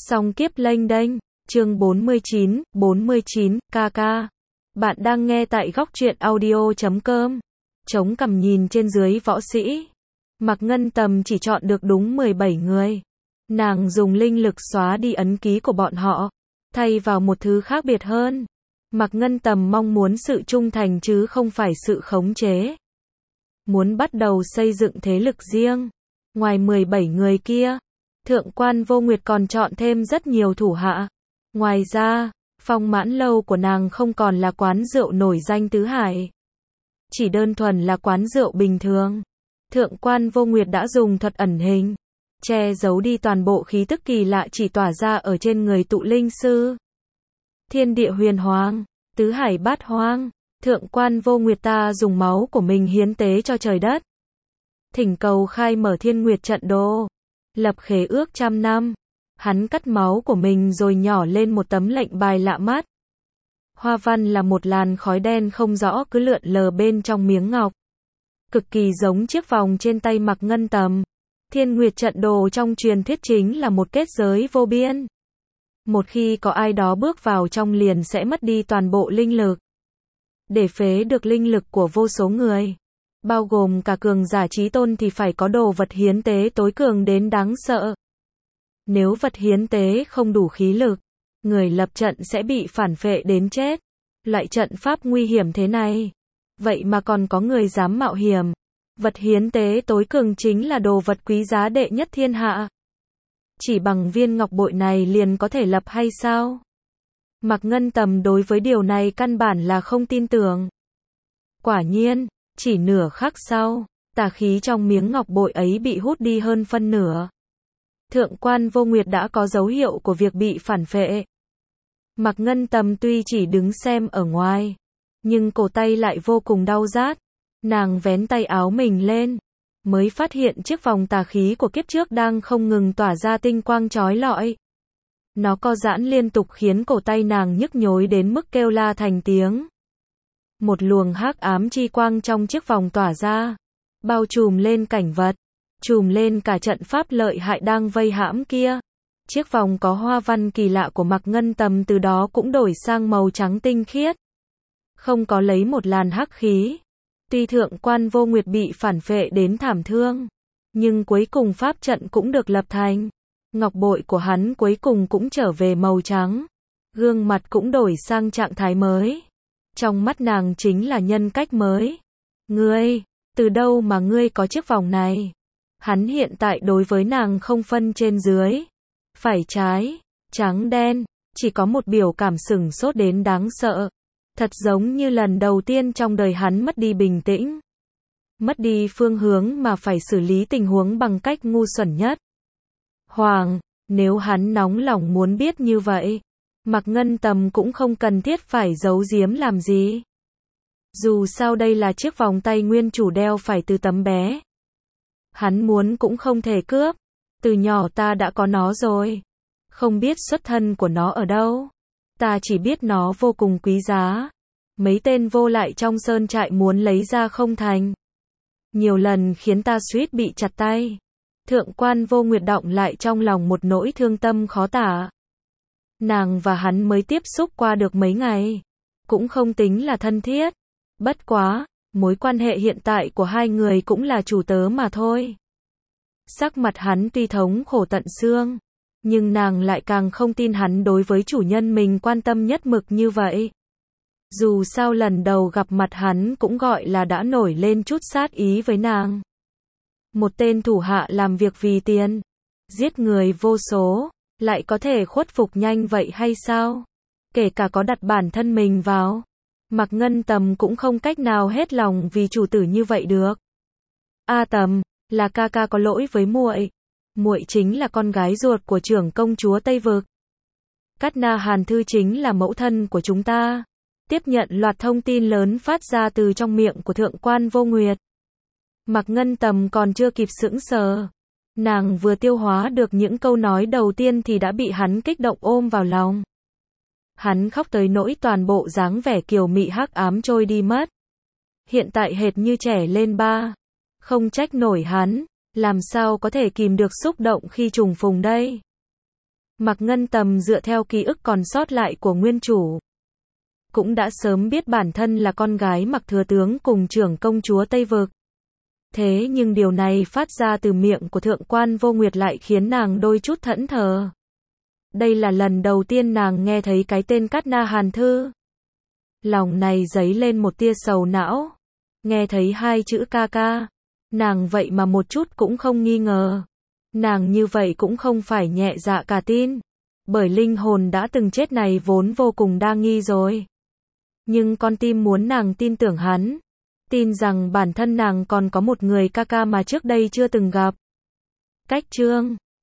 Song kiếp lênh đênh, chương 49, KK. Bạn đang nghe tại góc truyện audio.com. Chống cằm nhìn trên dưới võ sĩ. Mạc Ngân Tầm chỉ chọn được đúng 17 người. Nàng dùng linh lực xóa đi ấn ký của bọn họ, thay vào một thứ khác biệt hơn. Mạc Ngân Tầm mong muốn sự trung thành chứ không phải sự khống chế. Muốn bắt đầu xây dựng thế lực riêng. Ngoài 17 người kia, Thượng quan Vô Nguyệt còn chọn thêm rất nhiều thủ hạ. Ngoài ra, Phong Mãn Lâu của nàng không còn là quán rượu nổi danh tứ hải. Chỉ đơn thuần là quán rượu bình thường. Thượng quan Vô Nguyệt đã dùng thuật ẩn hình, che giấu đi toàn bộ khí tức kỳ lạ chỉ tỏa ra ở trên người tụ linh sư. Thiên địa huyền hoàng, tứ hải bát hoang, Thượng quan Vô Nguyệt ta dùng máu của mình hiến tế cho trời đất. Thỉnh cầu khai mở Thiên Nguyệt trận đồ, lập khế ước 100 năm. Hắn cắt máu của mình rồi nhỏ lên một tấm lệnh bài lạ mắt. Hoa văn là một làn khói đen không rõ cứ lượn lờ bên trong miếng ngọc. Cực kỳ giống chiếc vòng trên tay Mạc Ngân Tầm. Thiên Nguyệt trận đồ trong truyền thuyết chính là một kết giới vô biên. Một khi có ai đó bước vào trong liền sẽ mất đi toàn bộ linh lực. Để phế được linh lực của vô số người, bao gồm cả cường giả chí tôn thì phải có đồ vật hiến tế tối cường đến đáng sợ. Nếu vật hiến tế không đủ khí lực, người lập trận sẽ bị phản phệ đến chết. Loại trận pháp nguy hiểm thế này, vậy mà còn có người dám mạo hiểm. Vật hiến tế tối cường chính là đồ vật quý giá đệ nhất thiên hạ. Chỉ bằng viên ngọc bội này liền có thể lập hay sao? Mạc Ngân Tầm đối với điều này căn bản là không tin tưởng. Quả nhiên, chỉ nửa khắc sau, tà khí trong miếng ngọc bội ấy bị hút đi hơn phân nửa. Thượng quan Vô Nguyệt đã có dấu hiệu của việc bị phản phệ. Mạc Ngân Tầm tuy chỉ đứng xem ở ngoài, nhưng cổ tay lại vô cùng đau rát. Nàng vén tay áo mình lên, mới phát hiện chiếc vòng tà khí của kiếp trước đang không ngừng tỏa ra tinh quang chói lọi. Nó co giãn liên tục khiến cổ tay nàng nhức nhối đến mức kêu la thành tiếng. Một luồng hắc ám chi quang trong chiếc vòng tỏa ra, bao trùm lên cảnh vật, trùm lên cả trận pháp lợi hại đang vây hãm kia. Chiếc vòng có hoa văn kỳ lạ của Mạc Ngân Tầm từ đó cũng đổi sang màu trắng tinh khiết. Không có lấy một làn hắc khí. Tuy Thượng quan Vô Nguyệt bị phản phệ đến thảm thương, nhưng cuối cùng pháp trận cũng được lập thành. Ngọc bội của hắn cuối cùng cũng trở về màu trắng. Gương mặt cũng đổi sang trạng thái mới. Trong mắt nàng chính là nhân cách mới. Ngươi, từ đâu mà ngươi có chiếc vòng này? Hắn hiện tại đối với nàng không phân trên dưới, phải trái, trắng đen, chỉ có một biểu cảm sửng sốt đến đáng sợ. Thật giống như lần đầu tiên trong đời hắn mất đi bình tĩnh. Mất đi phương hướng mà phải xử lý tình huống bằng cách ngu xuẩn nhất. Hoàng, nếu hắn nóng lòng muốn biết như vậy, Mạc Ngân Tầm cũng không cần thiết phải giấu giếm làm gì. Dù sao đây là chiếc vòng tay nguyên chủ đeo phải từ tấm bé. Hắn muốn cũng không thể cướp. Từ nhỏ ta đã có nó rồi. Không biết xuất thân của nó ở đâu. Ta chỉ biết nó vô cùng quý giá. Mấy tên vô lại trong sơn trại muốn lấy ra không thành. Nhiều lần khiến ta suýt bị chặt tay. Thượng quan Vô Nguyệt đọng lại trong lòng một nỗi thương tâm khó tả. Nàng và hắn mới tiếp xúc qua được mấy ngày. Cũng không tính là thân thiết. Bất quá, mối quan hệ hiện tại của hai người cũng là chủ tớ mà thôi. Sắc mặt hắn tuy thống khổ tận xương, nhưng nàng lại càng không tin hắn đối với chủ nhân mình quan tâm nhất mực như vậy. Dù sao lần đầu gặp mặt hắn cũng gọi là đã nổi lên chút sát ý với nàng. Một tên thủ hạ làm việc vì tiền, giết người vô số, lại có thể khuất phục nhanh vậy hay sao? Kể cả có đặt bản thân mình vào, Mạc Ngân Tầm cũng không cách nào hết lòng vì chủ tử như vậy được. A Tầm, là ca ca có lỗi với muội. Muội chính là con gái ruột của trưởng công chúa Tây Vực. Cát Na Hàn Thư chính là mẫu thân của chúng ta. Tiếp nhận loạt thông tin lớn phát ra từ trong miệng của Thượng quan Vô Nguyệt. Mạc Ngân Tầm còn chưa kịp sững sờ. Nàng vừa tiêu hóa được những câu nói đầu tiên thì đã bị hắn kích động ôm vào lòng. Hắn khóc tới nỗi toàn bộ dáng vẻ kiều mị hắc ám trôi đi mất. Hiện tại hệt như trẻ lên 3. Không trách nổi hắn, làm sao có thể kìm được xúc động khi trùng phùng đây. Mạc Ngân Tầm dựa theo ký ức còn sót lại của nguyên chủ, cũng đã sớm biết bản thân là con gái Mạc Thừa Tướng cùng trưởng công chúa Tây Vực. Thế nhưng điều này phát ra từ miệng của Thượng quan Vô Nguyệt lại khiến nàng đôi chút thẫn thờ. Đây là lần đầu tiên nàng nghe thấy cái tên Cát Na Hàn Thư. Lòng này dấy lên một tia sầu não. Nghe thấy hai chữ ca ca, nàng vậy mà một chút cũng không nghi ngờ. Nàng như vậy cũng không phải nhẹ dạ cả tin. Bởi linh hồn đã từng chết này vốn vô cùng đa nghi rồi. Nhưng con tim muốn nàng tin tưởng hắn. Tin rằng bản thân nàng còn có một người ca ca mà trước đây chưa từng gặp. Cách chương